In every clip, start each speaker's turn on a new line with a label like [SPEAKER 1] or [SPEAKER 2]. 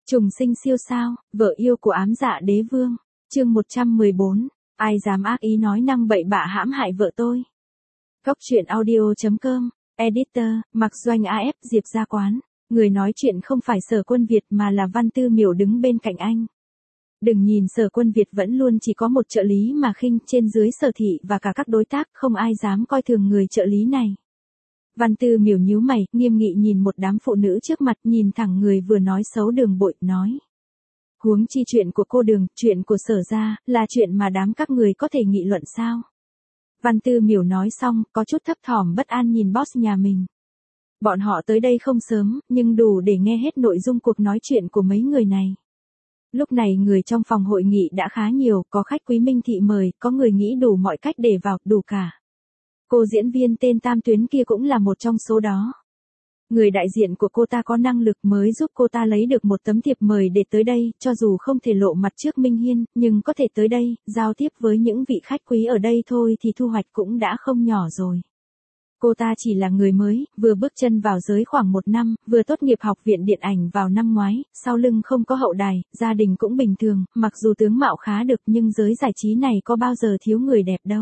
[SPEAKER 1] Trùng sinh siêu sao, vợ yêu của ám dạ đế vương. Chương 114. Ai dám ác ý nói năng bậy bạ hãm hại vợ tôi. Góc truyện audio.com. Editor, Mạc Doanh AF Diệp Gia Quán. Người nói chuyện không phải Sở Quân Việt mà là Văn Tư Miểu đứng bên cạnh anh. Đừng nhìn Sở Quân Việt vẫn luôn chỉ có một trợ lý mà khinh, trên dưới Sở Thị và cả các đối tác không ai dám coi thường người trợ lý này. Văn Tư Miểu nhíu mày, nghiêm nghị nhìn một đám phụ nữ trước mặt, nhìn thẳng người vừa nói xấu Đường Bội, nói. Huống chi chuyện của cô Đường, chuyện của Sở gia, là chuyện mà đám các người có thể nghị luận sao? Văn Tư Miểu nói xong, có chút thấp thỏm bất an nhìn boss nhà mình. Bọn họ tới đây không sớm, nhưng đủ để nghe hết nội dung cuộc nói chuyện của mấy người này. Lúc này người trong phòng hội nghị đã khá nhiều, có khách quý Minh Thị mời, có người nghĩ đủ mọi cách để vào, đủ cả. Cô diễn viên tên Tam Tuyến kia cũng là một trong số đó. Người đại diện của cô ta có năng lực mới giúp cô ta lấy được một tấm thiệp mời để tới đây, cho dù không thể lộ mặt trước Minh Hiên, nhưng có thể tới đây, giao tiếp với những vị khách quý ở đây thôi thì thu hoạch cũng đã không nhỏ rồi. Cô ta chỉ là người mới, vừa bước chân vào giới khoảng 1 năm, vừa tốt nghiệp học viện điện ảnh vào năm ngoái, sau lưng không có hậu đài, gia đình cũng bình thường, mặc dù tướng mạo khá được nhưng giới giải trí này có bao giờ thiếu người đẹp đâu.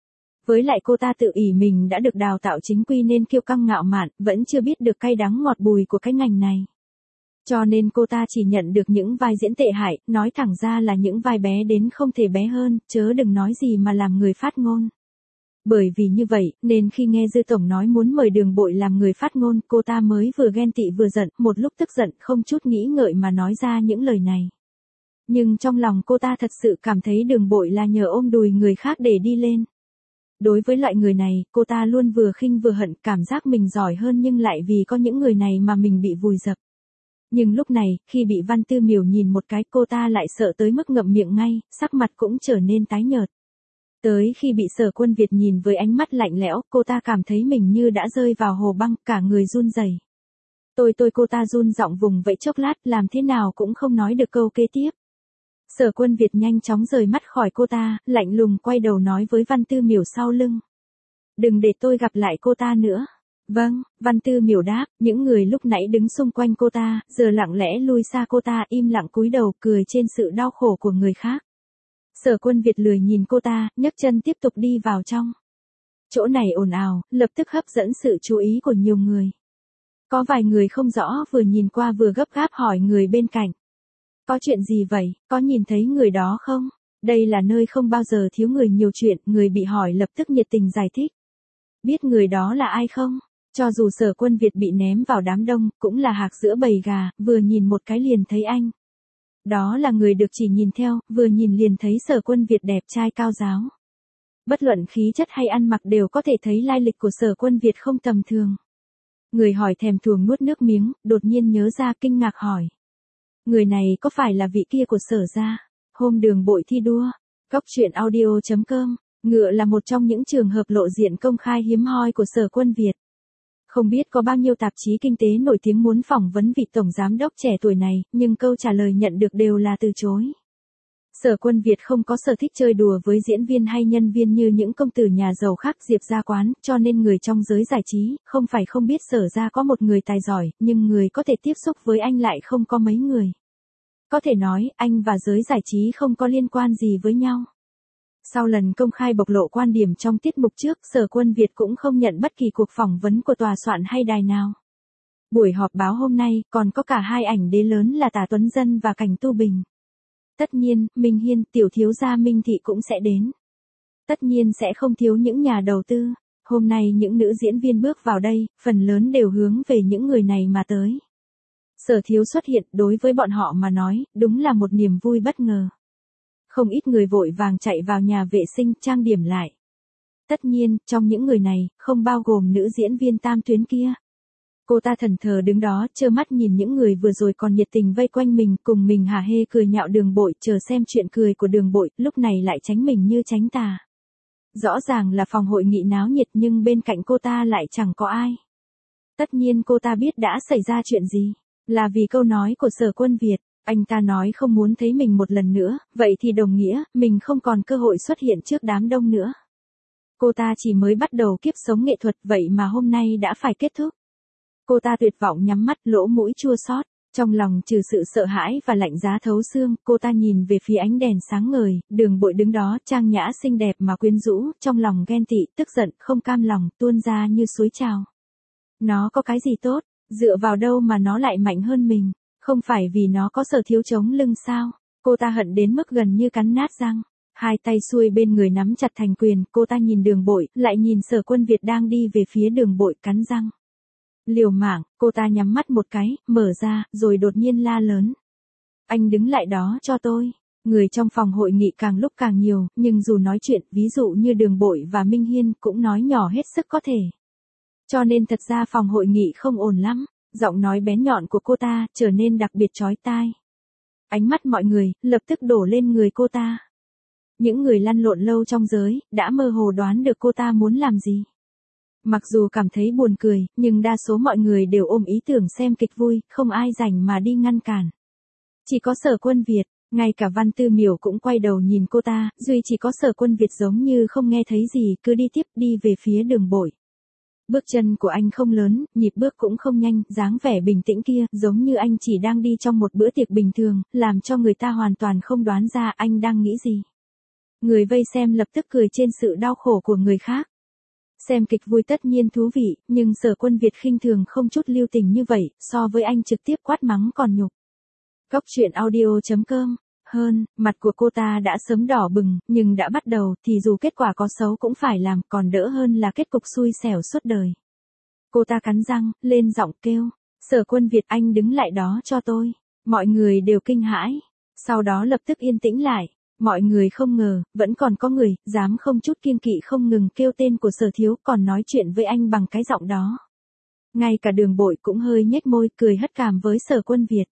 [SPEAKER 1] Với lại cô ta tự ỷ mình đã được đào tạo chính quy nên kiêu căng ngạo mạn, vẫn chưa biết được cay đắng ngọt bùi của cái ngành này. Cho nên cô ta chỉ nhận được những vai diễn tệ hại, nói thẳng ra là những vai bé đến không thể bé hơn, chớ đừng nói gì mà làm người phát ngôn. Bởi vì như vậy, nên khi nghe Dư Tổng nói muốn mời Đường Bội làm người phát ngôn, cô ta mới vừa ghen tị vừa giận, một lúc tức giận không chút nghĩ ngợi mà nói ra những lời này. Nhưng trong lòng cô ta thật sự cảm thấy Đường Bội là nhờ ôm đùi người khác để đi lên. Đối với loại người này, cô ta luôn vừa khinh vừa hận, cảm giác mình giỏi hơn nhưng lại vì có những người này mà mình bị vùi dập. Nhưng lúc này, khi bị Văn Tư Miểu nhìn một cái, cô ta lại sợ tới mức ngậm miệng ngay, sắc mặt cũng trở nên tái nhợt. Tới khi bị Sở Quân Việt nhìn với ánh mắt lạnh lẽo, cô ta cảm thấy mình như đã rơi vào hồ băng, cả người run rẩy. Cô ta run giọng vùng vẫy chốc lát, làm thế nào cũng không nói được câu kế tiếp. Sở Quân Việt nhanh chóng rời mắt khỏi cô ta, lạnh lùng quay đầu nói với Văn Tư Miểu sau lưng. Đừng để tôi gặp lại cô ta nữa. Vâng, Văn Tư Miểu đáp, những người lúc nãy đứng xung quanh cô ta, giờ lặng lẽ lui xa cô ta, im lặng cúi đầu, cười trên sự đau khổ của người khác. Sở Quân Việt lười nhìn cô ta, nhấc chân tiếp tục đi vào trong. Chỗ này ồn ào, lập tức hấp dẫn sự chú ý của nhiều người. Có vài người không rõ vừa nhìn qua vừa gấp gáp hỏi người bên cạnh. Có chuyện gì vậy, có nhìn thấy người đó không? Đây là nơi không bao giờ thiếu người nhiều chuyện, người bị hỏi lập tức nhiệt tình giải thích. Biết người đó là ai không? Cho dù Sở Quân Việt bị ném vào đám đông, cũng là hạc giữa bầy gà, vừa nhìn một cái liền thấy anh. Đó là người được chỉ nhìn theo, vừa nhìn liền thấy Sở Quân Việt đẹp trai cao giáo. Bất luận khí chất hay ăn mặc đều có thể thấy lai lịch của Sở Quân Việt không tầm thường. Người hỏi thèm thuồng nuốt nước miếng, đột nhiên nhớ ra kinh ngạc hỏi. Người này có phải là vị kia của Sở gia? Hôm Đường Bội thi đua. Góc truyện audio.com. Ngựa là một trong những trường hợp lộ diện công khai hiếm hoi của Sở Quân Việt. Không biết có bao nhiêu tạp chí kinh tế nổi tiếng muốn phỏng vấn vị tổng giám đốc trẻ tuổi này, nhưng câu trả lời nhận được đều là từ chối. Sở Quân Việt không có sở thích chơi đùa với diễn viên hay nhân viên như những công tử nhà giàu khác Diệp Gia Quán, cho nên người trong giới giải trí, không phải không biết Sở gia có một người tài giỏi, nhưng người có thể tiếp xúc với anh lại không có mấy người. Có thể nói, anh và giới giải trí không có liên quan gì với nhau. Sau lần công khai bộc lộ quan điểm trong tiết mục trước, Sở Quân Việt cũng không nhận bất kỳ cuộc phỏng vấn của tòa soạn hay đài nào. Buổi họp báo hôm nay, còn có cả hai ảnh đế lớn là Tả Tuấn Dân và Cảnh Tu Bình. Tất nhiên, Minh Hiên, tiểu thiếu gia Minh Thị cũng sẽ đến. Tất nhiên sẽ không thiếu những nhà đầu tư. Hôm nay những nữ diễn viên bước vào đây, phần lớn đều hướng về những người này mà tới. Sở thiếu xuất hiện, đối với bọn họ mà nói, đúng là một niềm vui bất ngờ. Không ít người vội vàng chạy vào nhà vệ sinh trang điểm lại. Tất nhiên, trong những người này, không bao gồm nữ diễn viên Tam Tuyến kia. Cô ta thẫn thờ đứng đó, trơ mắt nhìn những người vừa rồi còn nhiệt tình vây quanh mình, cùng mình hả hê cười nhạo Đường Bội, chờ xem chuyện cười của Đường Bội, lúc này lại tránh mình như tránh tà. Rõ ràng là phòng hội nghị náo nhiệt nhưng bên cạnh cô ta lại chẳng có ai. Tất nhiên cô ta biết đã xảy ra chuyện gì, là vì câu nói của Sở Quân Việt. Anh ta nói không muốn thấy mình một lần nữa, vậy thì đồng nghĩa, mình không còn cơ hội xuất hiện trước đám đông nữa. Cô ta chỉ mới bắt đầu kiếp sống nghệ thuật vậy mà hôm nay đã phải kết thúc. Cô ta tuyệt vọng nhắm mắt, lỗ mũi chua xót. Trong lòng trừ sự sợ hãi và lạnh giá thấu xương, cô ta nhìn về phía ánh đèn sáng ngời, Đường Bội đứng đó trang nhã xinh đẹp mà quyến rũ, trong lòng ghen tị, tức giận, không cam lòng, tuôn ra như suối trào. Nó có cái gì tốt, dựa vào đâu mà nó lại mạnh hơn mình, không phải vì nó có Sở Thiếu chống lưng sao? Cô ta hận đến mức gần như cắn nát răng. Hai tay xuôi bên người nắm chặt thành quyền, cô ta nhìn Đường Bội, lại nhìn Sở Quân Việt đang đi về phía Đường Bội, cắn răng. Liều mạng, cô ta nhắm mắt một cái, mở ra, rồi đột nhiên la lớn. Anh đứng lại đó cho tôi. Người trong phòng hội nghị càng lúc càng nhiều, nhưng dù nói chuyện, ví dụ như Đường Bội và Minh Hiên, cũng nói nhỏ hết sức có thể. Cho nên thật ra phòng hội nghị không ổn lắm, giọng nói bén nhọn của cô ta trở nên đặc biệt chói tai. Ánh mắt mọi người lập tức đổ lên người cô ta. Những người lăn lộn lâu trong giới đã mơ hồ đoán được cô ta muốn làm gì. Mặc dù cảm thấy buồn cười, nhưng đa số mọi người đều ôm ý tưởng xem kịch vui, không ai rảnh mà đi ngăn cản. Chỉ có Sở Quân Việt, ngay cả Văn Tư Miểu cũng quay đầu nhìn cô ta, duy chỉ có Sở Quân Việt giống như không nghe thấy gì, cứ đi tiếp đi về phía Đường Bội. Bước chân của anh không lớn, nhịp bước cũng không nhanh, dáng vẻ bình tĩnh kia, giống như anh chỉ đang đi trong một bữa tiệc bình thường, làm cho người ta hoàn toàn không đoán ra anh đang nghĩ gì. Người vây xem lập tức cười trên sự đau khổ của người khác. Xem kịch vui tất nhiên thú vị, nhưng Sở Quân Việt khinh thường không chút lưu tình như vậy, so với anh trực tiếp quát mắng còn nhục. Góc truyện audio.com. Hơn, mặt của cô ta đã sớm đỏ bừng, nhưng đã bắt đầu, thì dù kết quả có xấu cũng phải làm, còn đỡ hơn là kết cục xui xẻo suốt đời. Cô ta cắn răng, lên giọng kêu. Sở Quân Việt, anh đứng lại đó cho tôi. Mọi người đều kinh hãi. Sau đó lập tức yên tĩnh lại. Mọi người không ngờ, vẫn còn có người, dám không chút kiêng kỵ không ngừng kêu tên của Sở Thiếu, còn nói chuyện với anh bằng cái giọng đó. Ngay cả Đường Bội cũng hơi nhếch môi, cười hất cảm với Sở Quân Việt.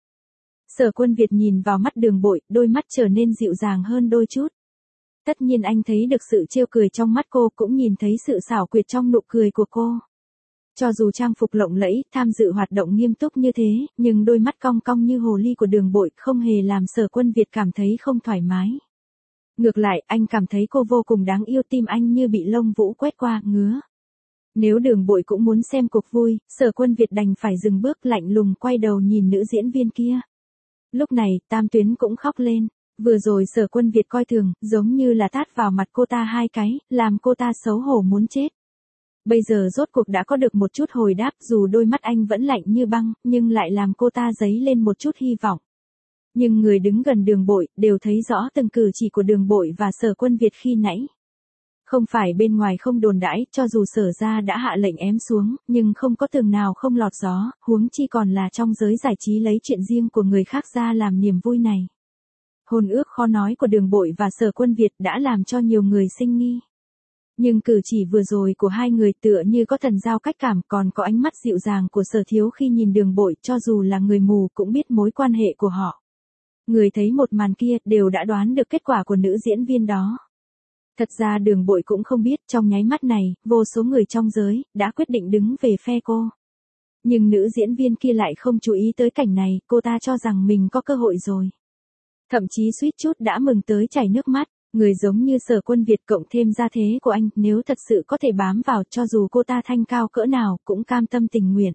[SPEAKER 1] Sở Quân Việt nhìn vào mắt Đường Bội, đôi mắt trở nên dịu dàng hơn đôi chút. Tất nhiên anh thấy được sự trêu cười trong mắt cô, cũng nhìn thấy sự xảo quyệt trong nụ cười của cô. Cho dù trang phục lộng lẫy, tham dự hoạt động nghiêm túc như thế, nhưng đôi mắt cong cong như hồ ly của Đường Bội không hề làm Sở Quân Việt cảm thấy không thoải mái. Ngược lại, anh cảm thấy cô vô cùng đáng yêu, tim anh như bị lông vũ quét qua, ngứa. Nếu Đường Bội cũng muốn xem cuộc vui, Sở Quân Việt đành phải dừng bước, lạnh lùng quay đầu nhìn nữ diễn viên kia. Lúc này, Tam Tuyến cũng khóc lên. Vừa rồi Sở Quân Việt coi thường, giống như là tát vào mặt cô ta hai cái, làm cô ta xấu hổ muốn chết. Bây giờ rốt cuộc đã có được một chút hồi đáp, dù đôi mắt anh vẫn lạnh như băng, nhưng lại làm cô ta dấy lên một chút hy vọng. Nhưng người đứng gần Đường Bội, đều thấy rõ từng cử chỉ của Đường Bội và Sở Quân Việt khi nãy. Không phải bên ngoài không đồn đãi, cho dù Sở gia đã hạ lệnh ém xuống, nhưng không có tường nào không lọt gió, huống chi còn là trong giới giải trí lấy chuyện riêng của người khác ra làm niềm vui này. Hôn ước khó nói của Đường Bội và Sở Quân Việt đã làm cho nhiều người sinh nghi. Nhưng cử chỉ vừa rồi của hai người tựa như có thần giao cách cảm, còn có ánh mắt dịu dàng của Sở Thiếu khi nhìn Đường Bội, cho dù là người mù cũng biết mối quan hệ của họ. Người thấy một màn kia đều đã đoán được kết quả của nữ diễn viên đó. Thật ra Đường Bội cũng không biết, trong nháy mắt này, vô số người trong giới đã quyết định đứng về phe cô. Nhưng nữ diễn viên kia lại không chú ý tới cảnh này, cô ta cho rằng mình có cơ hội rồi. Thậm chí suýt chút đã mừng tới chảy nước mắt. Người giống như Sở Quân Việt cộng thêm gia thế của anh, nếu thật sự có thể bám vào, cho dù cô ta thanh cao cỡ nào, cũng cam tâm tình nguyện.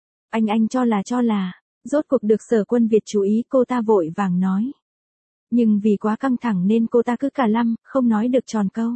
[SPEAKER 1] Anh cho là, rốt cuộc được Sở Quân Việt chú ý, cô ta vội vàng nói. Nhưng vì quá căng thẳng nên cô ta cứ cả lăm, không nói được tròn câu.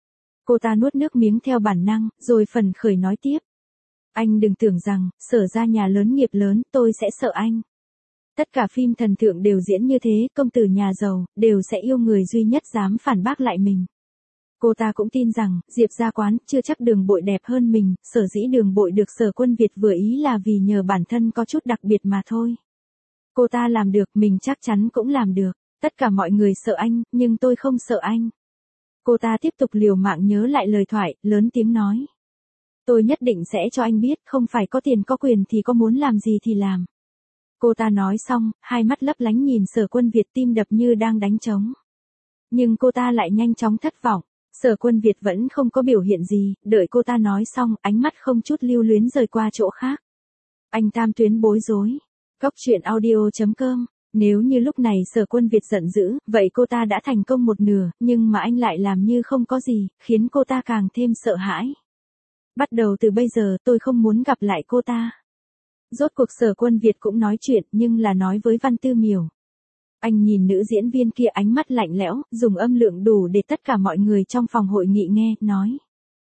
[SPEAKER 1] Cô ta nuốt nước miếng theo bản năng, rồi phần khởi nói tiếp. Anh đừng tưởng rằng, Sở ra nhà lớn nghiệp lớn, tôi sẽ sợ anh. Tất cả phim thần tượng đều diễn như thế, công tử nhà giàu, đều sẽ yêu người duy nhất dám phản bác lại mình. Cô ta cũng tin rằng, Diệp gia quán, chưa chắc Đường Bội đẹp hơn mình, sở dĩ Đường Bội được Sở Quân Việt vừa ý là vì nhờ bản thân có chút đặc biệt mà thôi. Cô ta làm được, mình chắc chắn cũng làm được. Tất cả mọi người sợ anh, nhưng tôi không sợ anh. Cô ta tiếp tục liều mạng nhớ lại lời thoại, lớn tiếng nói. Tôi nhất định sẽ cho anh biết, không phải có tiền có quyền thì có muốn làm gì thì làm. Cô ta nói xong, hai mắt lấp lánh nhìn Sở Quân Việt, tim đập như đang đánh trống. Nhưng cô ta lại nhanh chóng thất vọng. Sở Quân Việt vẫn không có biểu hiện gì, đợi cô ta nói xong, ánh mắt không chút lưu luyến rời qua chỗ khác. Anh Tam Tuyến bối rối. Góc truyện audio.com. Nếu như lúc này Sở Quân Việt giận dữ, vậy cô ta đã thành công một nửa, nhưng mà anh lại làm như không có gì, khiến cô ta càng thêm sợ hãi. Bắt đầu từ bây giờ tôi không muốn gặp lại cô ta. Rốt cuộc Sở Quân Việt cũng nói chuyện nhưng là nói với Văn Tư Miểu. Anh nhìn nữ diễn viên kia ánh mắt lạnh lẽo, dùng âm lượng đủ để tất cả mọi người trong phòng hội nghị nghe, nói.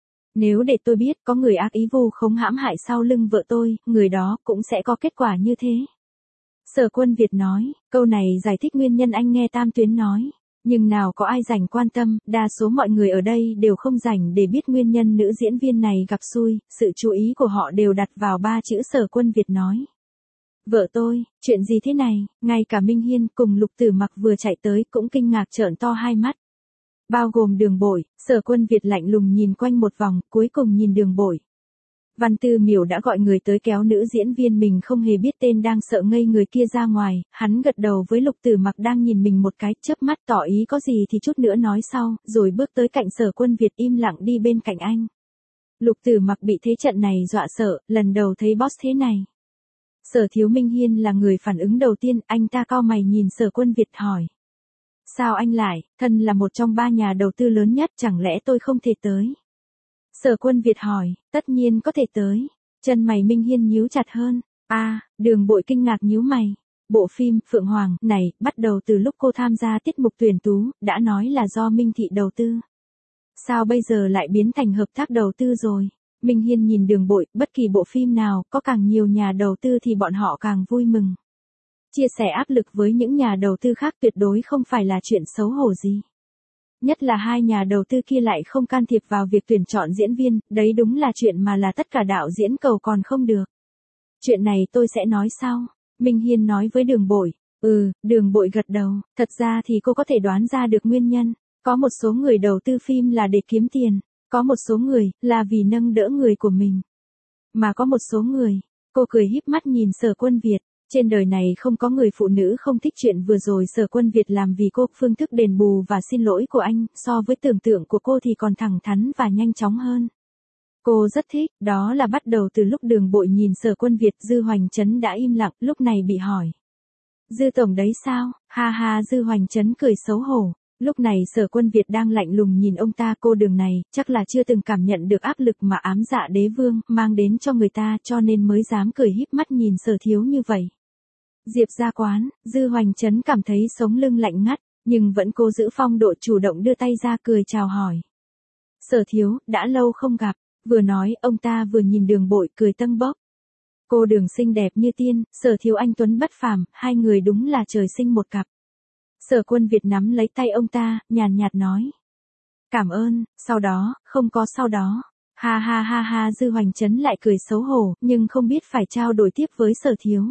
[SPEAKER 1] Nếu để tôi biết có người ác ý vu khống hãm hại sau lưng vợ tôi, người đó cũng sẽ có kết quả như thế. Sở Quân Việt nói, câu này giải thích nguyên nhân anh nghe Tam Tuyến nói. Nhưng nào có ai rảnh quan tâm, đa số mọi người ở đây đều không rảnh để biết nguyên nhân nữ diễn viên này gặp xui, sự chú ý của họ đều đặt vào ba chữ Sở Quân Việt nói. Vợ tôi, chuyện gì thế này, ngay cả Minh Hiên cùng Lục Tử Mặc vừa chạy tới cũng kinh ngạc trợn to hai mắt. Bao gồm Đường Bội, Sở Quân Việt lạnh lùng nhìn quanh một vòng, cuối cùng nhìn Đường Bội. Văn Tư Miểu đã gọi người tới kéo nữ diễn viên mình không hề biết tên đang sợ ngây người kia ra ngoài, hắn gật đầu với Lục Tử Mặc đang nhìn mình một cái, chớp mắt tỏ ý có gì thì chút nữa nói sau, rồi bước tới cạnh Sở Quân Việt im lặng đi bên cạnh anh. Lục Tử Mặc bị thế trận này dọa sợ, lần đầu thấy boss thế này. Sở Thiếu Minh Hiên là người phản ứng đầu tiên, anh ta cau mày nhìn Sở Quân Việt hỏi. Sao anh lại, thân là một trong ba nhà đầu tư lớn nhất, chẳng lẽ tôi không thể tới? Sở Quân Việt hỏi, tất nhiên có thể tới. Chân mày Minh Hiên nhíu chặt hơn. Đường Bội kinh ngạc nhíu mày. Bộ phim Phượng Hoàng này, bắt đầu từ lúc cô tham gia tiết mục tuyển tú, đã nói là do Minh Thị đầu tư. Sao bây giờ lại biến thành hợp tác đầu tư rồi? Minh Hiên nhìn Đường Bội, bất kỳ bộ phim nào, có càng nhiều nhà đầu tư thì bọn họ càng vui mừng. Chia sẻ áp lực với những nhà đầu tư khác tuyệt đối không phải là chuyện xấu hổ gì. Nhất là hai nhà đầu tư kia lại không can thiệp vào việc tuyển chọn diễn viên, đấy đúng là chuyện mà là tất cả đạo diễn cầu còn không được. Chuyện này tôi sẽ nói sau. Minh Hiên nói với Đường Bội. Đường Bội gật đầu, thật ra thì cô có thể đoán ra được nguyên nhân. Có một số người đầu tư phim là để kiếm tiền, có một số người là vì nâng đỡ người của mình. Mà có một số người, cô cười híp mắt nhìn Sở Quân Việt. Trên đời này không có người phụ nữ không thích chuyện vừa rồi Sở Quân Việt làm vì cô, phương thức đền bù và xin lỗi của anh, so với tưởng tượng của cô thì còn thẳng thắn và nhanh chóng hơn. Cô rất thích, đó là bắt đầu từ lúc Đường Bội nhìn Sở Quân Việt. Dư Hoành Trấn đã im lặng, lúc này bị hỏi. Dư tổng đấy sao? Ha ha, Dư Hoành Trấn cười xấu hổ. Lúc này Sở Quân Việt đang lạnh lùng nhìn ông ta, cô Đường này, chắc là chưa từng cảm nhận được áp lực mà ám dạ đế vương mang đến cho người ta, cho nên mới dám cười híp mắt nhìn Sở Thiếu như vậy. Diệp ra quán, Dư Hoành Trấn cảm thấy sống lưng lạnh ngắt, nhưng vẫn cố giữ phong độ chủ động đưa tay ra cười chào hỏi. Sở Thiếu, đã lâu không gặp, vừa nói ông ta vừa nhìn Đường Bội cười tâng bốc. Cô Đường xinh đẹp như tiên, Sở Thiếu anh tuấn bất phàm, hai người đúng là trời sinh một cặp. Sở Quân Việt nắm lấy tay ông ta, nhàn nhạt nói. Cảm ơn, sau đó, không có sau đó. Ha ha ha ha, Dư Hoành Trấn lại cười xấu hổ, nhưng không biết phải trao đổi tiếp với Sở Thiếu.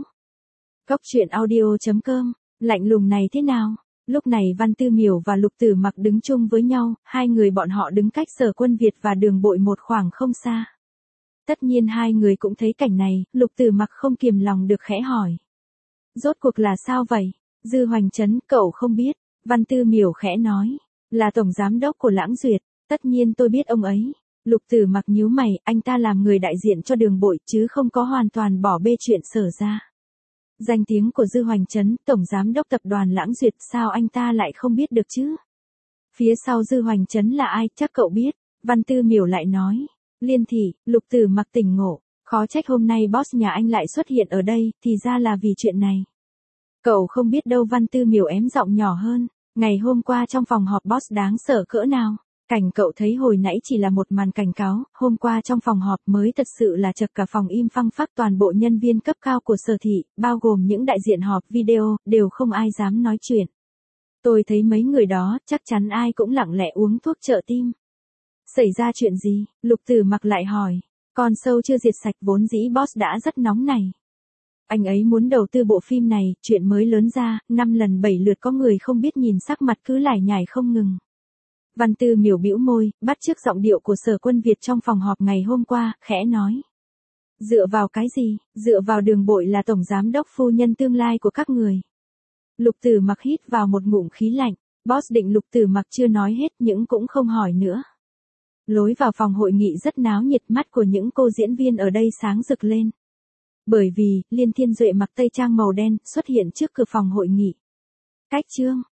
[SPEAKER 1] Cốc truyện audio.com, lạnh lùng này thế nào? Lúc này Văn Tư Miểu và Lục Tử Mặc đứng chung với nhau, hai người bọn họ đứng cách Sở Quân Việt và Đường Bội một khoảng không xa. Tất nhiên hai người cũng thấy cảnh này, Lục Tử Mặc không kiềm lòng được khẽ hỏi. Rốt cuộc là sao vậy? Dư Hoành Trấn, cậu không biết. Văn Tư Miểu khẽ nói. Là tổng giám đốc của Lãng Duyệt, tất nhiên tôi biết ông ấy. Lục Tử Mặc nhíu mày, anh ta làm người đại diện cho Đường Bội chứ không có hoàn toàn bỏ bê chuyện Sở ra. Danh tiếng của Dư Hoành Trấn, tổng giám đốc tập đoàn Lãng Duyệt, sao anh ta lại không biết được chứ? Phía sau Dư Hoành Trấn là ai, chắc cậu biết. Văn Tư Miểu lại nói. Liên Thị. Lục Tử Mặc tỉnh ngộ. Khó trách hôm nay boss nhà anh lại xuất hiện ở đây, thì ra là vì chuyện này. Cậu không biết đâu, Văn Tư Miểu ém giọng nhỏ hơn. Ngày hôm qua trong phòng họp boss đáng sợ cỡ nào. Cảnh cậu thấy hồi nãy chỉ là một màn cảnh cáo, hôm qua trong phòng họp mới thật sự là chật cả phòng im phăng phắc, toàn bộ nhân viên cấp cao của Sở thị, bao gồm những đại diện họp video, đều không ai dám nói chuyện. Tôi thấy mấy người đó, chắc chắn ai cũng lặng lẽ uống thuốc trợ tim. Xảy ra chuyện gì? Lục Tử Mặc lại hỏi. Con sâu chưa diệt sạch, vốn dĩ boss đã rất nóng này. Anh ấy muốn đầu tư bộ phim này, chuyện mới lớn ra, 5 lần 7 lượt có người không biết nhìn sắc mặt cứ lải nhải không ngừng. Văn Tư Miểu bĩu môi, bắt chước giọng điệu của Sở Quân Việt trong phòng họp ngày hôm qua, khẽ nói. Dựa vào cái gì? Dựa vào Đường Bội là tổng giám đốc phu nhân tương lai của các người. Lục Tử Mặc hít vào một ngụm khí lạnh, boss định Lục Tử Mặc chưa nói hết nhưng cũng không hỏi nữa. Lối vào phòng hội nghị rất náo nhiệt, mắt của những cô diễn viên ở đây sáng rực lên. Bởi vì, Liên Thiên Duệ mặc tây trang màu đen, xuất hiện trước cửa phòng hội nghị. Cách chương.